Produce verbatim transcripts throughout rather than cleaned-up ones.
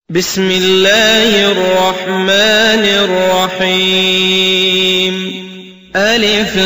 بسم الله الرحمن الرحيم. ألف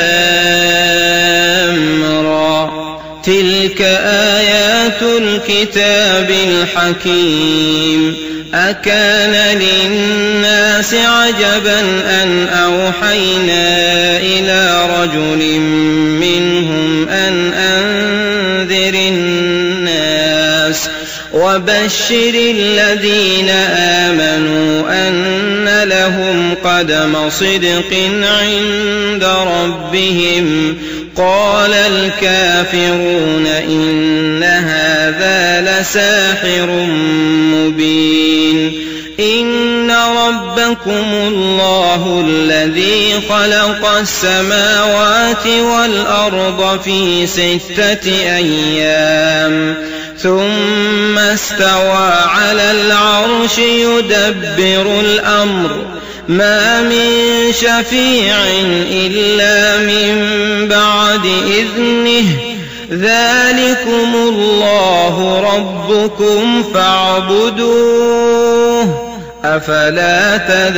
لام را، تلك آيات الكتاب الحكيم. أكان للناس عجبا أن أوحينا إلى رجل منهم أن أنذر الناس وبشر الذين آمنوا أن لهم قدم صدق عند ربهم. قال الكافرون إن هذا لساحر مبين. إن ربكم الله الذي خلق السماوات والأرض في ستة أيام ثم استوى على العرش يدبر الأمر. ما من شفيع إلا من بعد إذنه. ذلكم الله ربكم فاعبدوه أفلا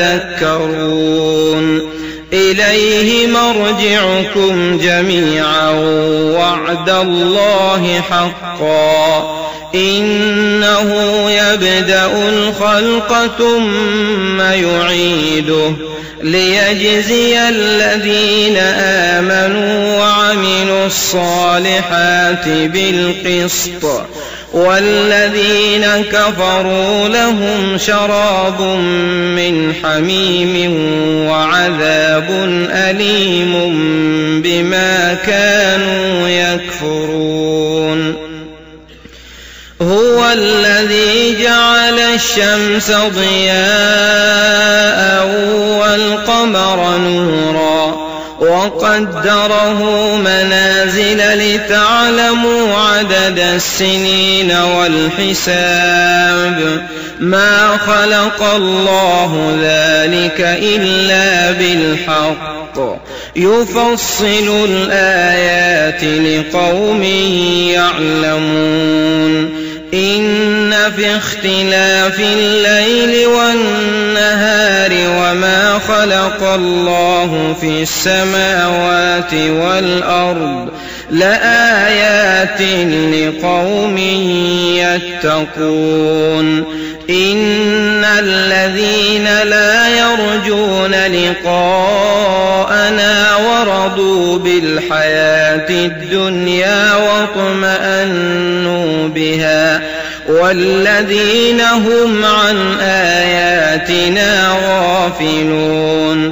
تذكرون. إليه مرجعكم جميعا وعد الله حقا. إنه يبدأ الخلق ثم يعيده ليجزي الذين آمنوا وعملوا الصالحات بالقسط، والذين كفروا لهم شراب من حميم وعذاب أليم بما كانوا يكفرون. هو الذي جعل الشمس ضياء والقمر نورا وقدره منازل لتعلموا عدد السنين والحساب. ما خلق الله ذلك إلا بالحق. يفصل الآيات لقوم يعلمون. إن في اختلاف الليل والنهار وما خلق الله في السماوات والأرض لآيات لقوم يتقون. إن الذين لا يرجون لقاءنا ورضوا بالحياة الدنيا واطمأنوا بها والذين هم عن آياتنا غافلون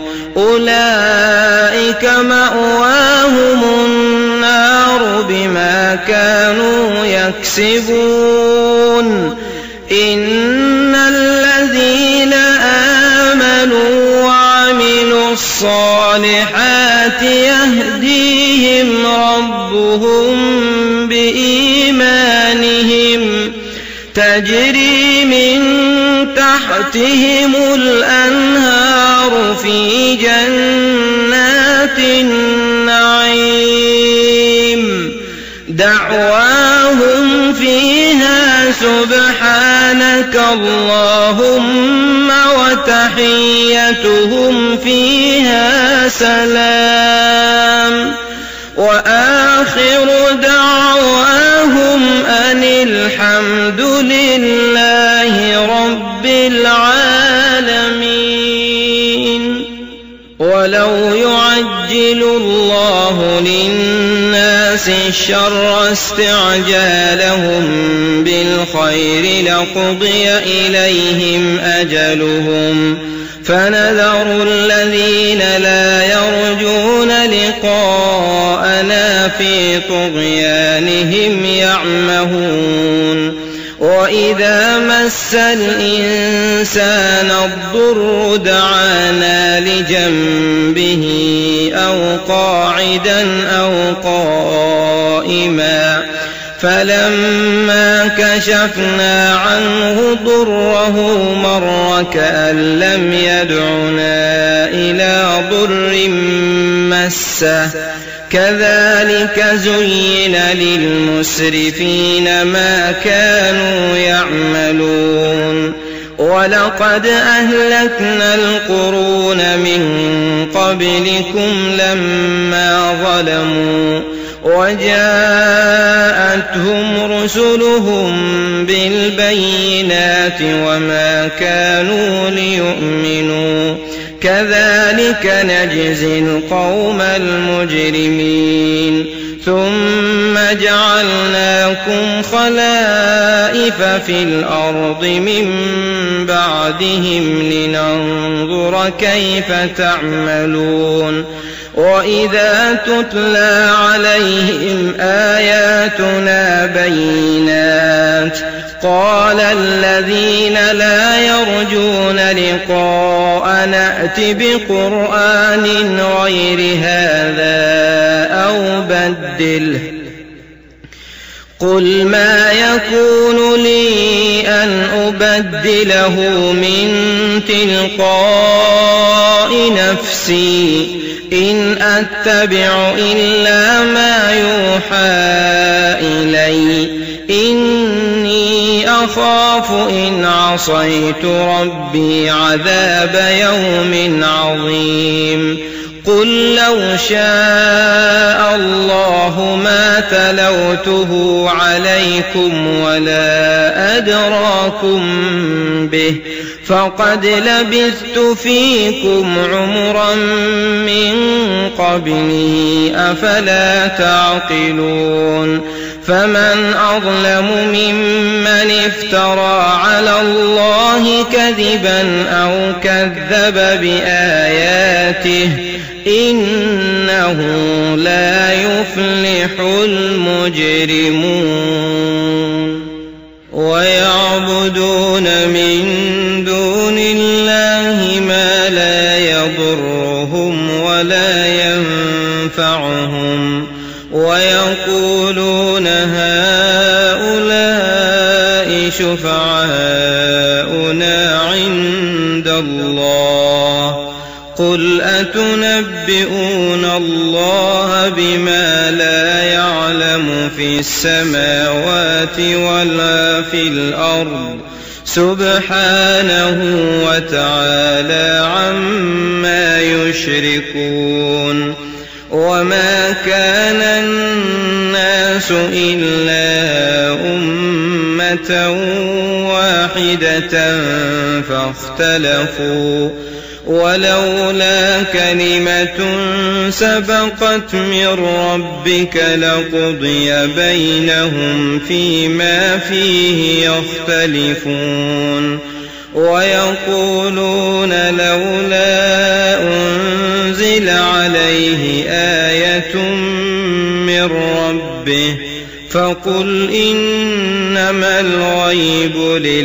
أولئك مأواهم النار بما كانوا يكسبون. إن الذين آمنوا وعملوا الصالحات يهديهم ربهم بإيمانهم تجري من تحتهم الأنهار في جنات النعيم. دعواهم فيها سبحانك اللهم وتحيتهم فيها سلام. وآخر دعواهم أن الحمد لله رب العالمين. ولو يعجل الله للناس الشر استعجالهم بالخير لقضي إليهم أجلهم فنذر الذين لا يرجون لقاءنا في طغيانهم يعمهون. وإذا مس الإنسان الضر دعانا لجنبه أو قاعدا أو قائما فلما كشفنا عنه ضره مر كأن لم يدعنا إلى ضر مسه. كذلك زين للمسرفين ما كانوا يعملون ولقد أهلكنا القرون من قبلكم لما ظلموا وجاءتهم رسلهم بالبينات وما كانوا ليؤمنوا كذلك نجزي القوم المجرمين ثم جعلناكم خلائف في الأرض من بعدهم لننظر كيف تعملون وإذا تتلى عليهم آياتنا بينات قال الذين لا يرجون لقاءنا ائت بقرآن غير هذا أو بدله قل ما يكون لي أن أبدله من تلقاء نفسي إن أتبع إلا ما يوحى إلي إني أخاف إن عصيت ربي عذاب يوم عظيم قل لو شاء الله ما تلوته عليكم ولا أدراكم به فقد لبثت فيكم عمرا من قبله أفلا تعقلون فمن أظلم ممن افترى على الله كذبا أو كذب بآياته إنه لا يفلح المجرمون ويعبدون من دون الله ما لا يضرهم ولا ينفعهم ويقولون هؤلاء شفعاؤنا عند الله قل أتنبئون الله بما لا يعلم في السماوات ولا في الأرض سبحانه وتعالى عما يشركون وما كان الناس إلا أمة واحدة فاختلفوا ولولا كلمة سبقت من ربك لقضي بينهم فيما فيه يختلفون ويقولون لولا أنزل عليه آية من ربه فقل إنما الغيب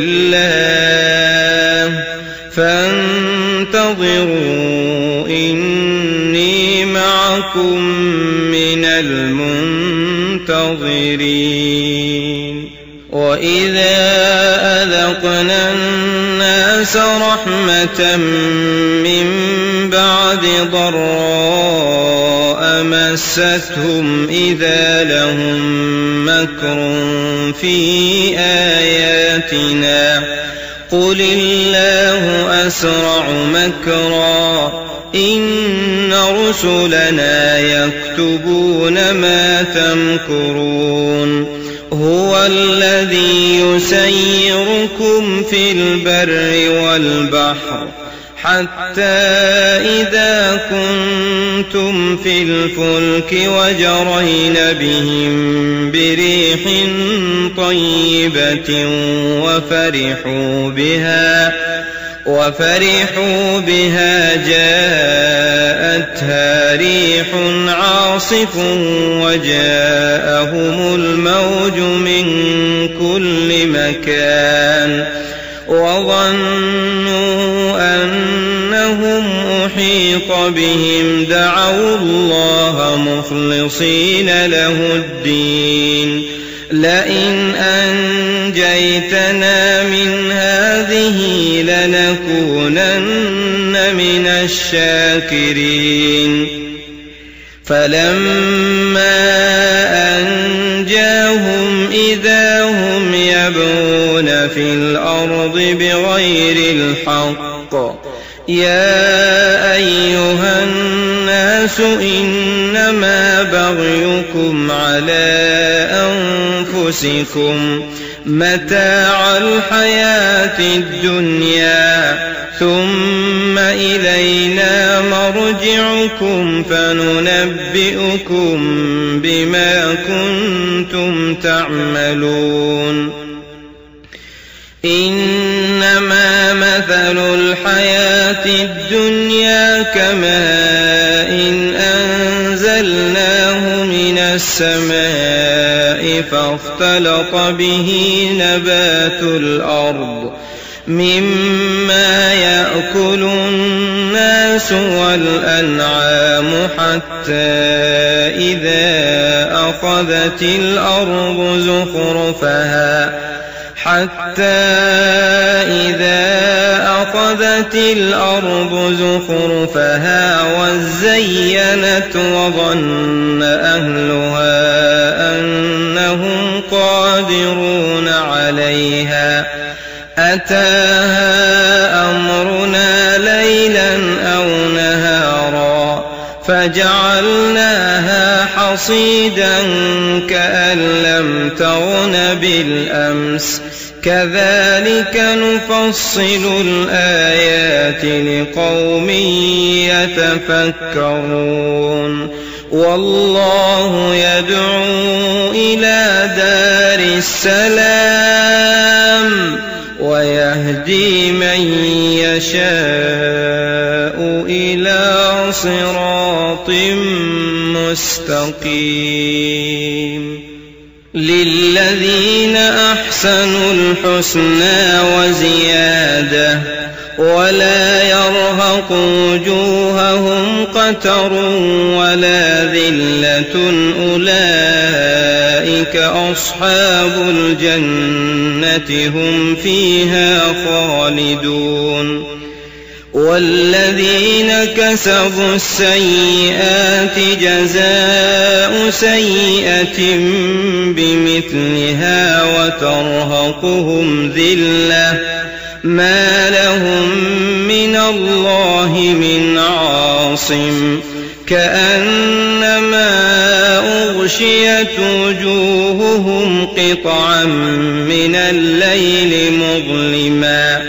لله فانتظروا إني معكم من المنتظرين وإذا أذقنا الناس رحمة من بعد ضراء مستهم إذا لهم مكر في آياتنا قل الله أسرع مكرا إن رسلنا يكتبون ما تمكرون هو الذي يسيركم في البر والبحر حتى إذا كنتم في الفلك وجرين بهم بريح طيبة وفرحوا بها وفرحوا بها جاءتها ريح عاصف وجاءهم الموج من كل مكان وظنوا أنهم أحيط بهم دعوا الله مخلصين له الدين لئن أنجيتنا من هذه لنكونن من الشاكرين فلما أنجاهم إذا هم يبغون يفسدون في الأرض بغير الحق. يا أيها الناس إنما بغيكم على أنفسكم متاع الحياة الدنيا ثم إلينا مرجعكم فننبئكم بما كنتم تعملون. إنما مثل الحياة الدنيا كماء إن أنزلناه من السماء فاختلط به نبات الأرض مما يأكل الناس والأنعام حتى إذا أخذت الأرض زخرفها حتى إذا أخذت الأرض زخرفها وزينت وظن أهلها أنهم قادرون عليها أتاها أمرنا ليلا أو نهارا فجعلناها حصيدا كأن لم تغن بالأمس كذلك نفصل الآيات لقوم يتفكرون. والله يدعو إلى دار السلام ويهدي من يشاء إلى صراط مستقيم. للذين أحسنوا الحسنى وزيادة ولا يرهق وجوههم قتر ولا ذلة أولئك أصحاب الجنة هم فيها خالدون. والذين كسبوا السيئات جزاء سيئة بمثلها وترهقهم ذلة ما لهم من الله من عاصم كأنما أغشيت وجوههم قطعا من الليل مظلما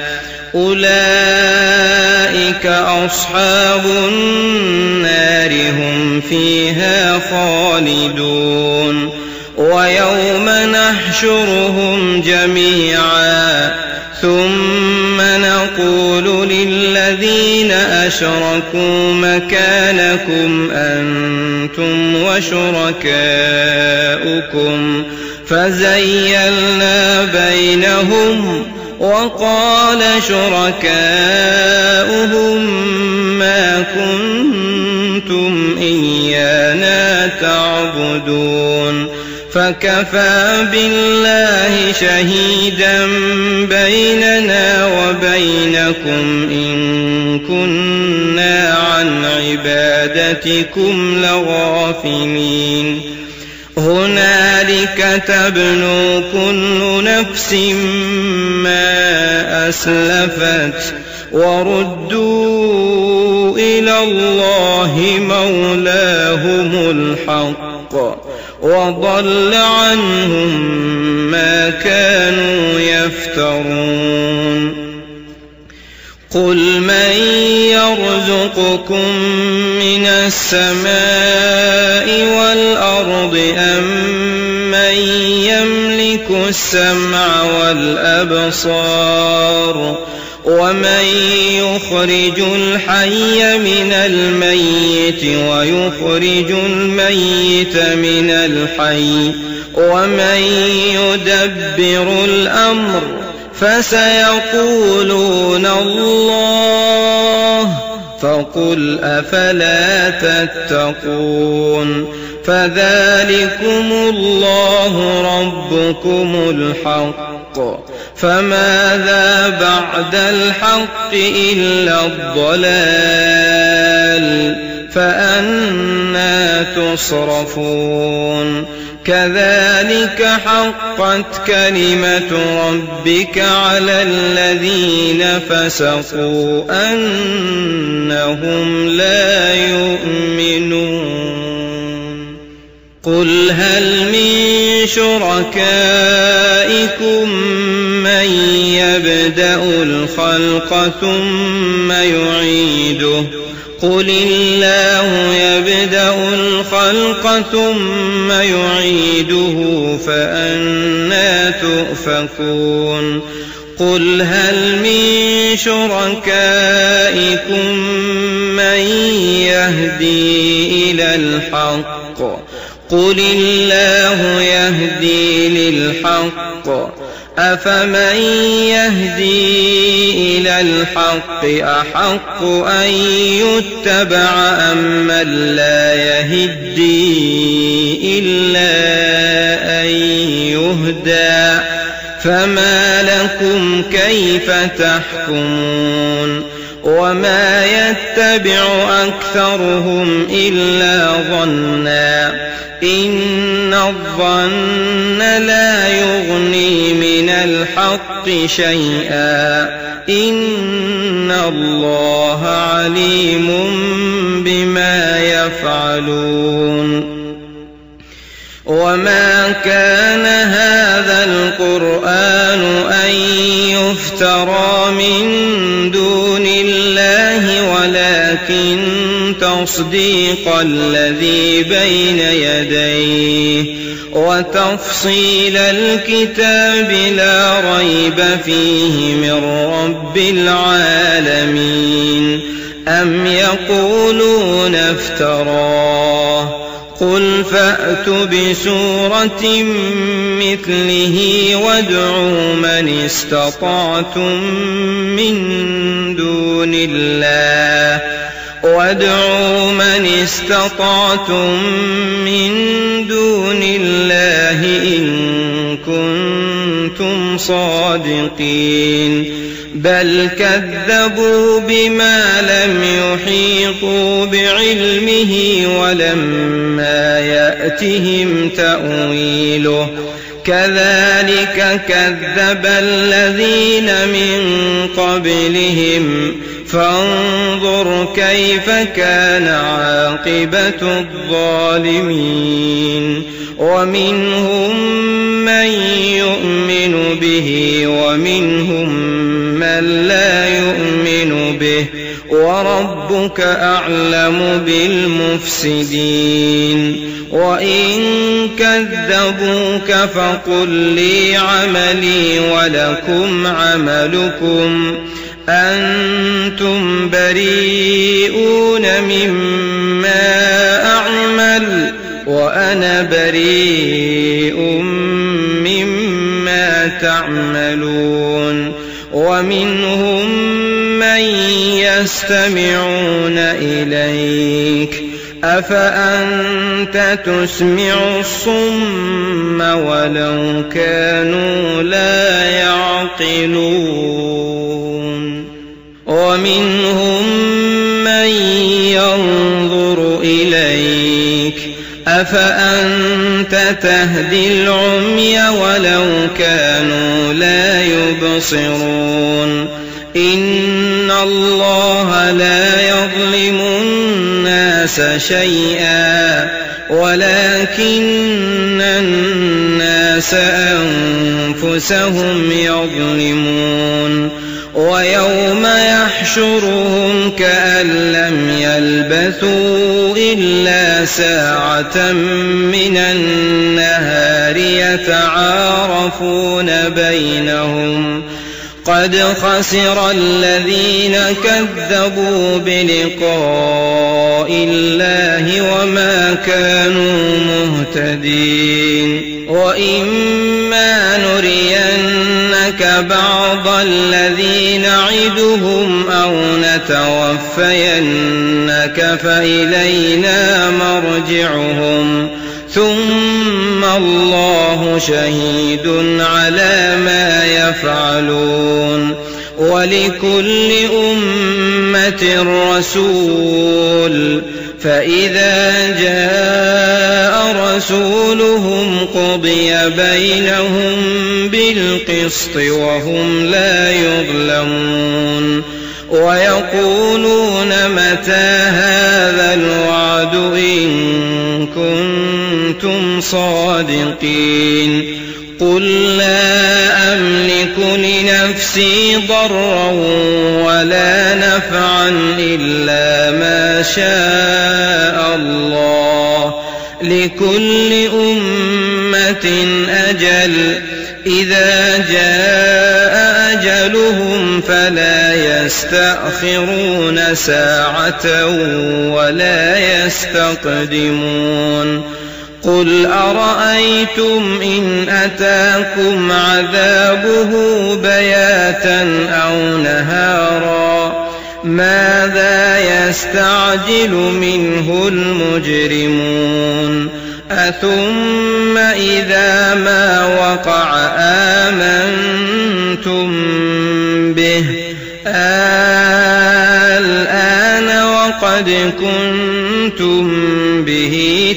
أولئك أصحاب النار هم فيها خالدون. ويوم نحشرهم جميعا ثم نقول للذين أشركوا مكانكم أنتم وشركاؤكم فزيلنا بينهم وقال شركاؤهم ما كنتم إيانا تعبدون فكفى بالله شهيدا بيننا وبينكم إن كنا عن عبادتكم لغافلين. هنالك تبلو كل نفس ما أسلفت وردوا إلى الله مولاهم الحق وضل عنهم ما كانوا يفترون. قل من يرزقكم من السماء والأرض أم من يملك السمع والأبصار ومن يخرج الحي من الميت ويخرج الميت من الحي ومن يدبر الأمر فسيقولون الله فقل أفلا تتقون. فذلكم الله ربكم الحق فماذا بعد الحق إلا الضلال فأنى تصرفون. كذلك حقت كلمة ربك على الذين فسقوا أنهم لا يؤمنون قل هل من شركائكم من يبدأ الخلق ثم يعيده قل الله يبدأ الخلق ثم يعيده فأنى تؤفكون قل هل من شركائكم من يهدي إلى الحق قل الله يهدي للحق أفمن يهدي إلى الحق أحق أن يتبع أم من لا يهدي إلا أن يهدى فما لكم كيف تحكمون وما يتبع أكثرهم إلا ظنا إن الظن لا يغني من الحق شيئا إن الله عليم بما يفعلون وما كان هذا القرآن أن يفترى من دون الله ولكن تصديق الذي بين يديه وتفصيل الكتاب لا ريب فيه من رب العالمين أم يقولون افتراه قل فأتوا بسورة مثله وادعوا من استطعتم من دون الله وادعوا من استطعتم من دون الله إن كنتم صادقين بل كذبوا بما لم يحيطوا بعلمه ولما يأتهم تأويله كذلك كذب الذين من قبلهم فانظر كيف كان عاقبة الظالمين ومنهم من يؤمن به ومنهم من لا يؤمن به وربك أعلم بالمفسدين وإن كذبوك فقل لي عملي ولكم عملكم أنتم بريئون مما أعمل وأنا بريء مما تعملون ومنهم من يستمعون إليك أفأنت تسمع الصم ولو كانوا لا يعقلون ومنهم من ينظر إليك أفأنت تهدي العمي ولو كانوا لا يبصرون إن الله لا يظلم الناس شيئا ولكن الناس أنفسهم يظلمون ويوم يحشرهم كأن لم يلبثوا إلا ساعة من النهار يتعارفون بينهم قد خسر الذين كذبوا بلقاء الله وما كانوا مهتدين وإما نرينك بعض الذي نعدهم أو نتوفينك فإلينا مرجعهم ثم الله شهيد على ما يفعلون ولكل أمة رسول فإذا جاء رسولهم قضي بينهم بالقسط وهم لا يظلمون ويقولون متى هذا الوعد إن كنتم صادقين قل لا أملك لنفسي ضرا ولا نفعا إلا ما شاء الله لكل أمة أجل إذا جاء أجلهم فلا يستأخرون ساعة ولا يستقدمون قل أرأيتم إن أتاكم عذابه بياتا أو نهارا ماذا يستعجل منه المجرمون أثم إذا ما وقع آمنتم به الآن وقد كنتم به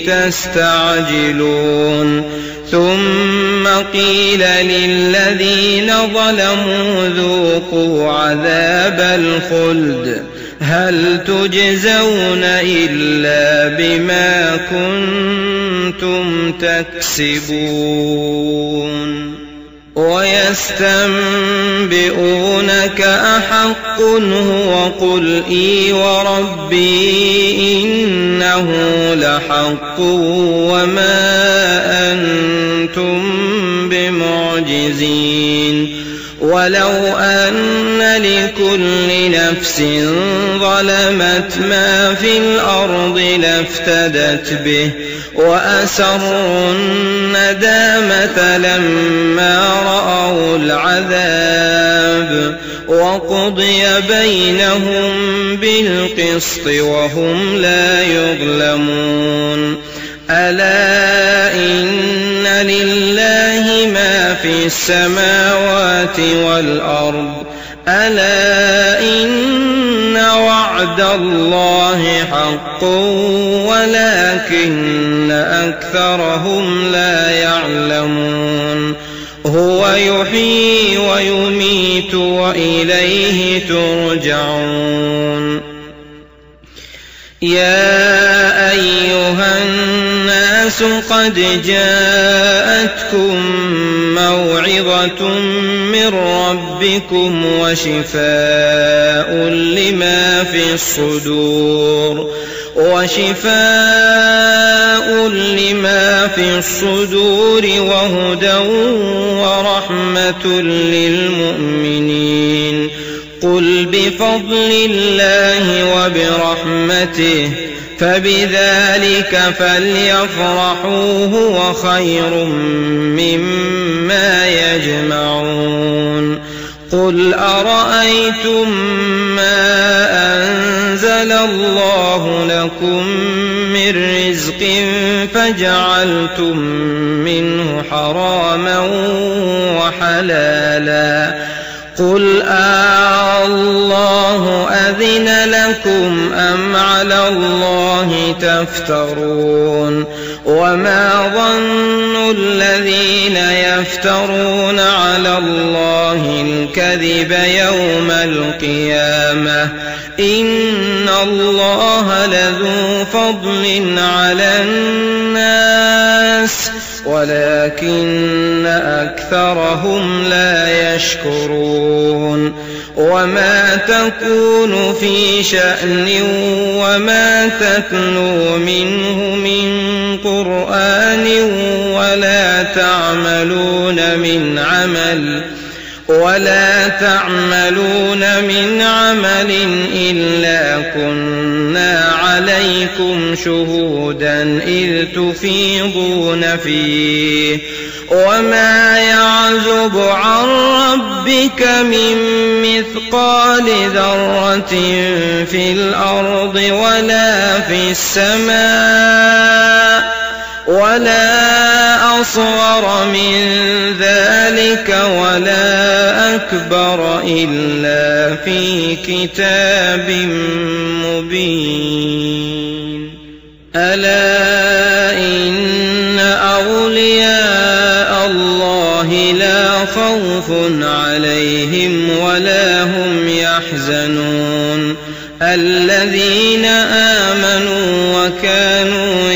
تستعجلون ثم قيل للذين ظلموا ذوقوا عذاب الخلد هل تجزون إلا بما كنتم تكسبون ويستنبئونك أحق هو قل إي وربي إنه لحق وما أنتم بمعجزين ولو أن لكل نفس ظلمت ما في الأرض لافتدت به وأسروا الندامة لما رأوا العذاب وقضي بينهم بالقسط وهم لا يظلمون ألا إن لله ما في السماوات والأرض ألا إن وعد الله حق ولكن أكثرهم لا يعلمون هو يحيي ويميت وإليه ترجعون يا أيها الناس قد جاءتكم موعظة من ربكم وشفاء لما في الصدور وشفاء لما في الصدور وهدى ورحمة للمؤمنين قل بفضل الله وبرحمته فبذلك فليفرحوا هو خير مما يجمعون قل أرأيتم ما أنزل الله لكم من رزق فجعلتم منه حراما وحلالا قل الله أذن لكم أم على الله تفترون وما ظن الذين يفترون على الله الكذب يوم القيامة إن الله لذو فضل على الناس ولكن أكثرهم لا يشكرون وما تكون في شأن وما تتلو منه من قرآن ولا تعملون من عمل ولا تعملون من عمل إلا كنا عليكم شهودا إذ تفيضون فيه وما يعزب عن ربك من مثقال ذرة في الأرض ولا في السماء ولا أصغر من ذلك ولا أكبر إلا في كتاب مبين. ألا إن أولياء الله لا خوف عليهم ولا هم يحزنون الذين آمنوا وكانوا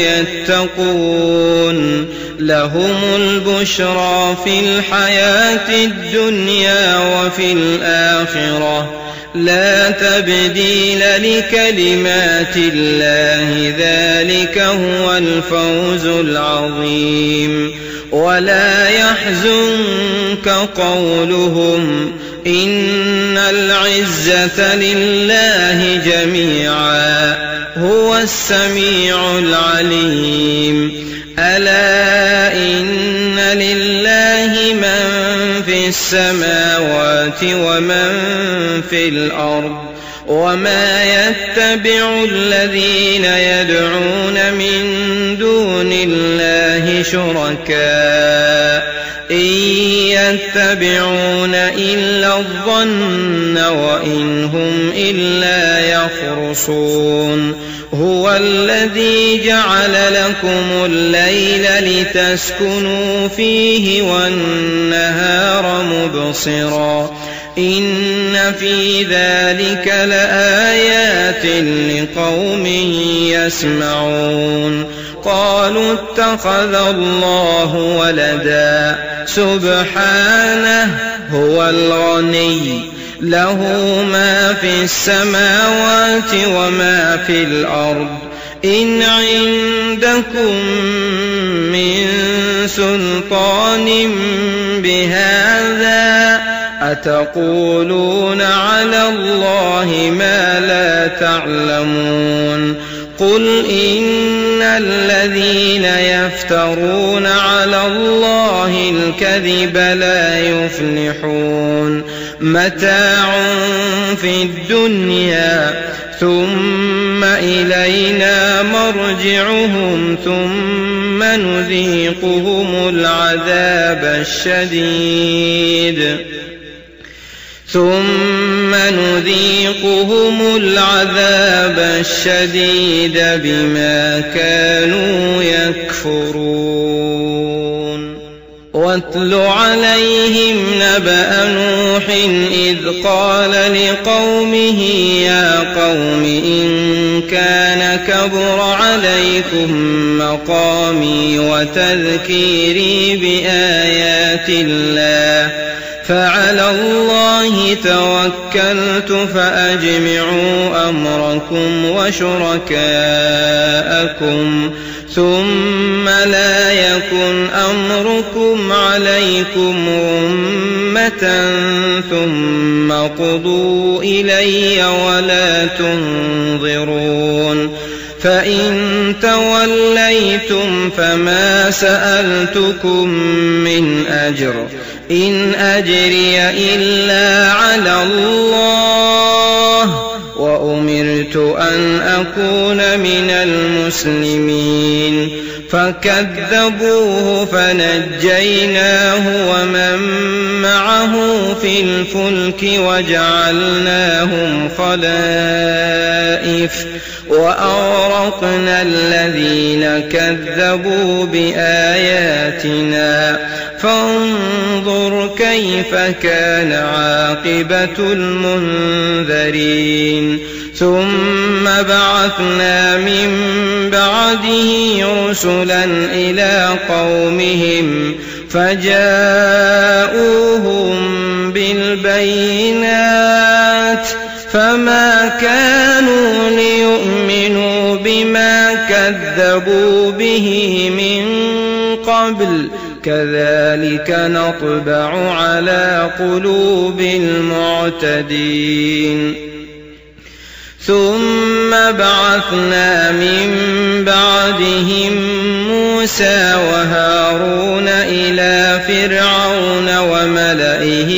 يتقون لهم البشرى في الحياة الدنيا وفي الآخرة لا تبديل لكلمات الله ذلك هو الفوز العظيم ولا يحزنك قولهم إن العزة لله جميعا هو السميع العليم ألا إن لله من في السماوات ومن في الأرض وما يتبع الذين يدعون من دون الله شركاء إن يتبعون إلا الظن وإن هم إلا يخرصون هو الذي جعل لكم الليل لتسكنوا فيه والنهار مبصرا إن في ذلك لآيات لقوم يسمعون قالوا اتخذ الله ولدا سبحانه هو الغني له ما في السماوات وما في الأرض إن عندكم من سلطان بهذا أتقولون على الله ما لا تعلمون قل إن الذين يفترون على الله الكذب لا يفلحون متاع في الدنيا ثم إلينا مرجعهم ثم نذيقهم العذاب الشديد ثم نذيقهم العذاب الشديد بما كانوا يكفرون واتل عليهم نبأ نوح إذ قال لقومه يا قوم إن كان كبر عليكم مقامي وتذكيري بآيات الله فعلى الله توكلت فأجمعوا أمركم وشركاءكم ثم لا يكن أمركم عليكم غمة ثم قضوا إلي ولا تنظرون فإن توليتم فما سألتكم من أجر إن أجري إلا على الله وأمرت أن أكون من المسلمين فكذبوه فنجيناه ومن معه في الفلك وجعلناهم خلائف وأغرقنا الذين كذبوا بآياتنا فانظر كيف كان عاقبة المنذرين ثم بعثنا من بعده رسلا إلى قومهم فجاءوهم بالبينات فما كانوا ليؤمنوا بما كذبوا به من قبل كذلك نطبع على قلوب المعتدين ثم بعثنا من بعدهم موسى وهارون إلى فرعون وملئه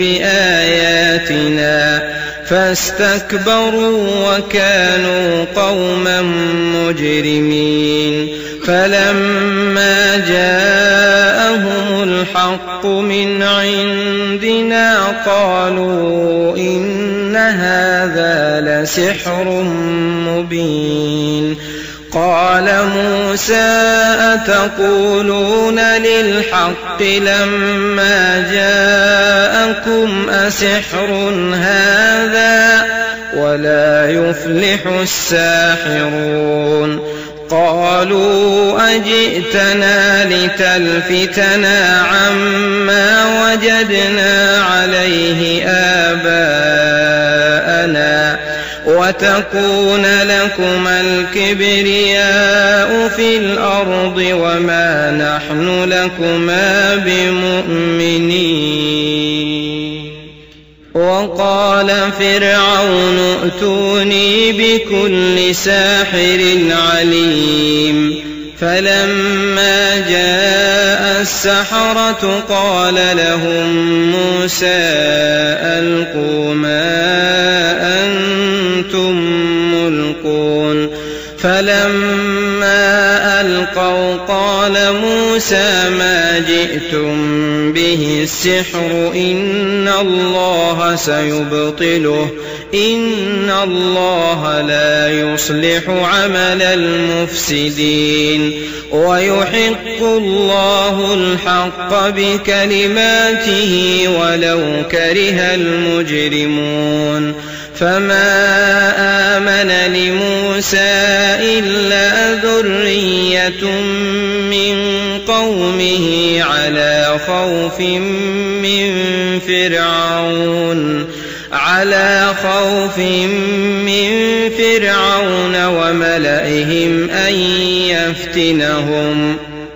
بآياتنا فاستكبروا وكانوا قوما مجرمين فلما جاءهم الحق من عندنا قالوا إن هذا لسحر مبين قال موسى أتقولون للحق لما جاءكم أسحر هذا ولا يفلح الساحرون قالوا أجئتنا لتلفتنا عما وجدنا عليه آباءنا وتكون لكما الكبرياء في الأرض وما نحن لكما بمؤمنين. وقال فرعون ائتوني بكل ساحر عليم. فلما جاء السحرة قال لهم موسى ألقوا ما أنتم ملقون. فلما ألقوا قال موسى ما جئتم به السحر إن الله سيبطله إن الله لا يصلح عمل المفسدين ويحق الله الحق بكلماته ولو كره المجرمون. فما آمن لموسى إلا ذرية من قومه على خوف من فرعون على خوف من فرعون وملئهم أن يفتنهم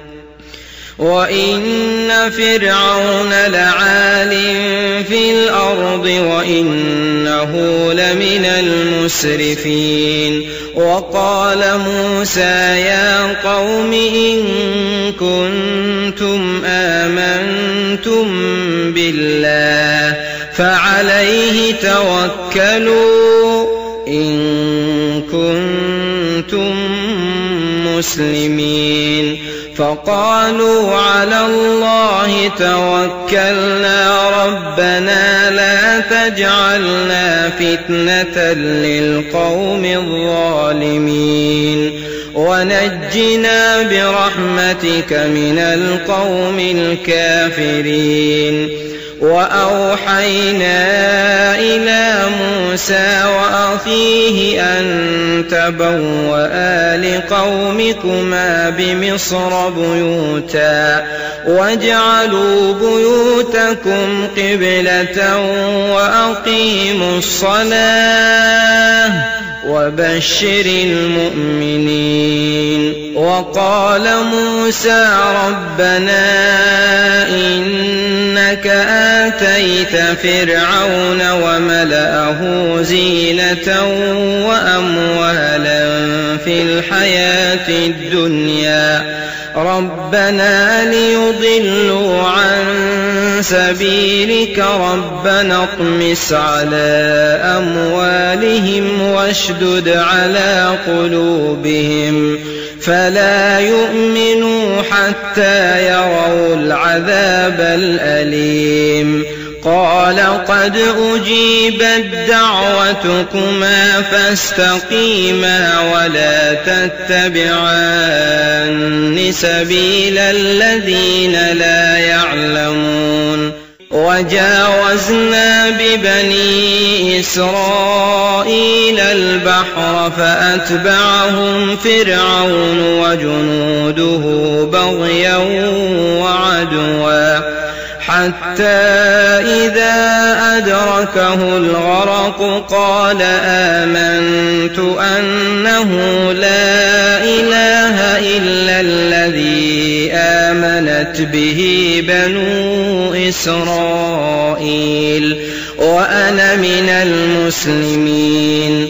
وإن فرعون لعال في الأرض وإنه لمن المسرفين. وقال موسى يا قوم إن كنتم آمنتم بالله فعليه توكلوا إن كنتم مسلمين. فقالوا على الله توكلنا ربنا لا تجعلنا فتنة للقوم الظالمين ونجنا برحمتك من القوم الكافرين. وأوحينا إلى موسى وأخيه أن تبوأ لقومكما بمصر بيوتا واجعلوا بيوتكم قبلة وأقيموا الصلاة وبشر المؤمنين. وقال موسى ربنا إنك آتيت فرعون وملأه زينة وأموالا في الحياة الدنيا ربنا ليضلوا عن سبيلك ربنا اطمس على أموالهم واشدد على قلوبهم فلا يؤمنوا حتى يروا العذاب الأليم. قال قد أجيبت دعوتكما فاستقيما ولا تتبعان سبيل الذين لا يعلمون. وجاوزنا ببني إسرائيل البحر فأتبعهم فرعون وجنوده بغيا وعدوا حتى إذا أدركه الغرق قال آمنت أنه لا إله إلا الذي آمنت به بنو إسرائيل وأنا من المسلمين.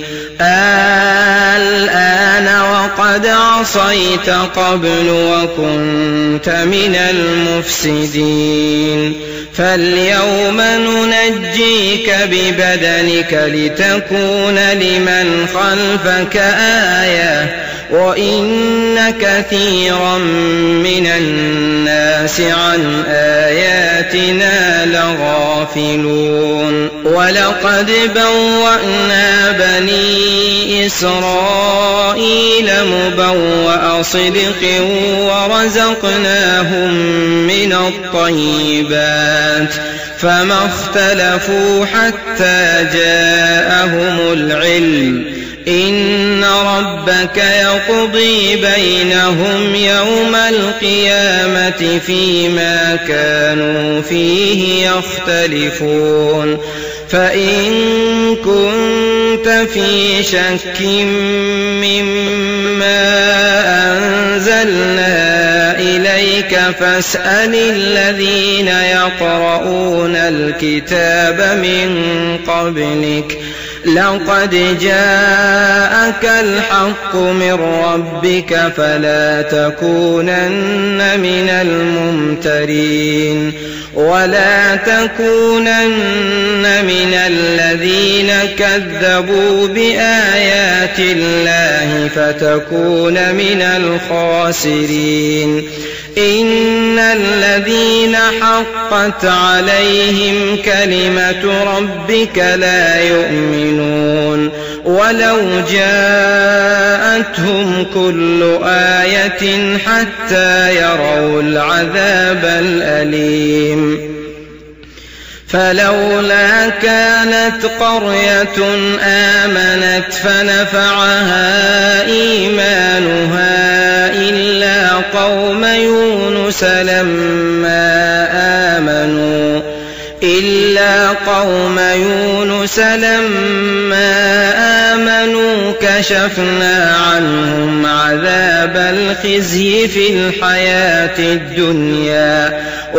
الآن وقد عصيت قبل وكنت من المفسدين فاليوم ننجيك ببدنك لتكون لمن خلفك آية وإن كثيرا من الناس عن آياتنا لغافلون ولقد بوأنا بني إسرائيل مبوأ صدق ورزقناهم من الطيبات فما اختلفوا حتى جاءهم العلم إن ربك يقضي بينهم يوم القيامة فيما كانوا فيه يختلفون فإن كنت في شك مما أنزلنا إليك فاسأل الذين يقرؤون الكتاب من قبلك لقد جاءك الحق من ربك فلا تكونن من الممترين ولا تكونن من الذين كذبوا بآيات الله فتكون من الخاسرين إن الذين حقت عليهم كلمة ربك لا يؤمنون ولو جاءتهم كل آية حتى يروا العذاب الأليم فلولا كانت قرية آمنت فنفعها إيمانها إلا قوم يونس لما آمنوا إلا قوم يونس لما آمنوا كشفنا عنهم عذاب الخزي في الحياة الدنيا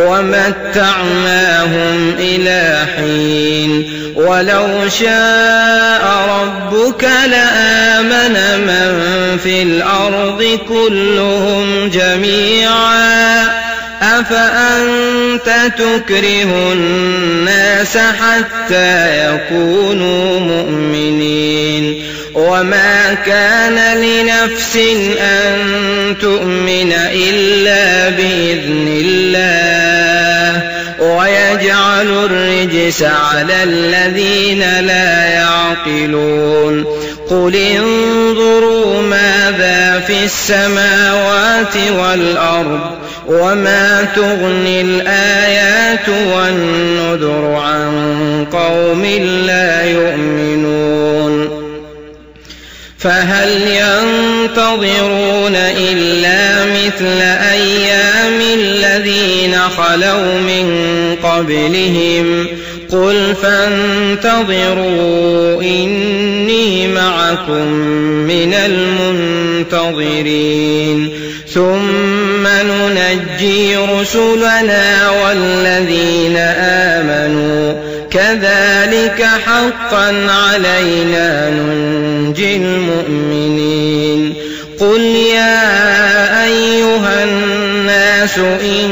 ومتعناهم إلى حين ولو شاء ربك لآمن من في الأرض كلهم جميعا أفأنت تكره الناس حتى يكونوا مؤمنين وما كان لنفس أن تؤمن إلا بإذن الله ويجعل الرجس على الذين لا يعقلون قل انظروا ماذا في السماوات والأرض وما تغني الآيات والنذر عن قوم لا يؤمنون فهل ينتظرون إلا مثل أيام الذين خلوا من قبلهم قل فانتظروا إني معكم من المنتظرين ثم ننجي رسلنا والذين آمنوا كذلك حقا علينا ننجي المؤمنين قل يا أيها الناس إن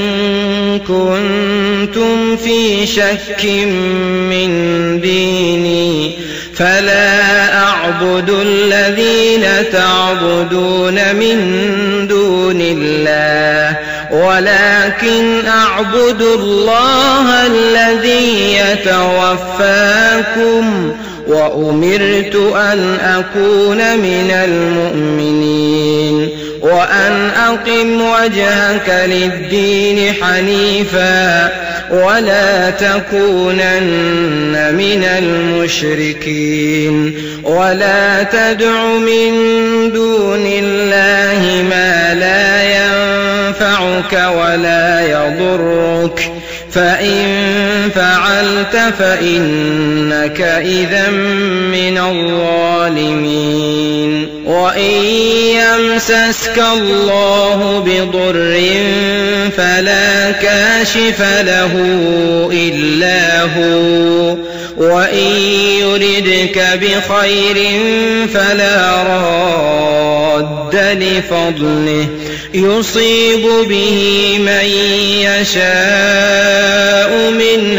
كنتم في شك من ديني فلا أعبد الذين تعبدون من دون الله ولكن أعبد الله الذي يتوفاكم وأمرت أن أكون من المؤمنين وأن أقم وجهك للدين حنيفا ولا تكونن من المشركين ولا تدع من دون الله ما لا ينفعك ولا يضرك فإن فعلت فإنك إذا من الظالمين وإن يمسسك الله بضر فلا كاشف له إلا هو وإن يردك بخير فلا راد لفضله يصيب به من يشاء من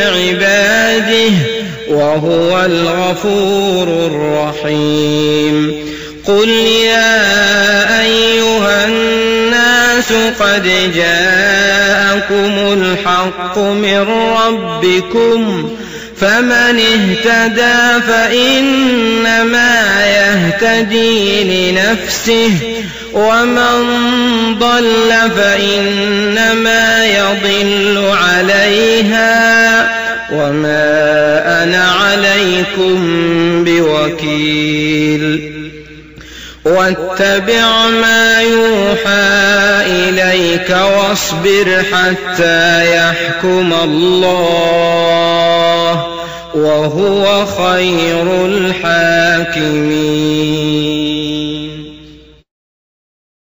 عباده وهو الغفور الرحيم قل يا أيها الناس قد جاءكم الحق من ربكم فمن اهتدى فإنما يهتدي لنفسه ومن ضل فإنما يضل عليها وما أنا عليكم بوكيل واتبع ما يوحى إليك واصبر حتى يحكم الله وهو خير الحاكمين.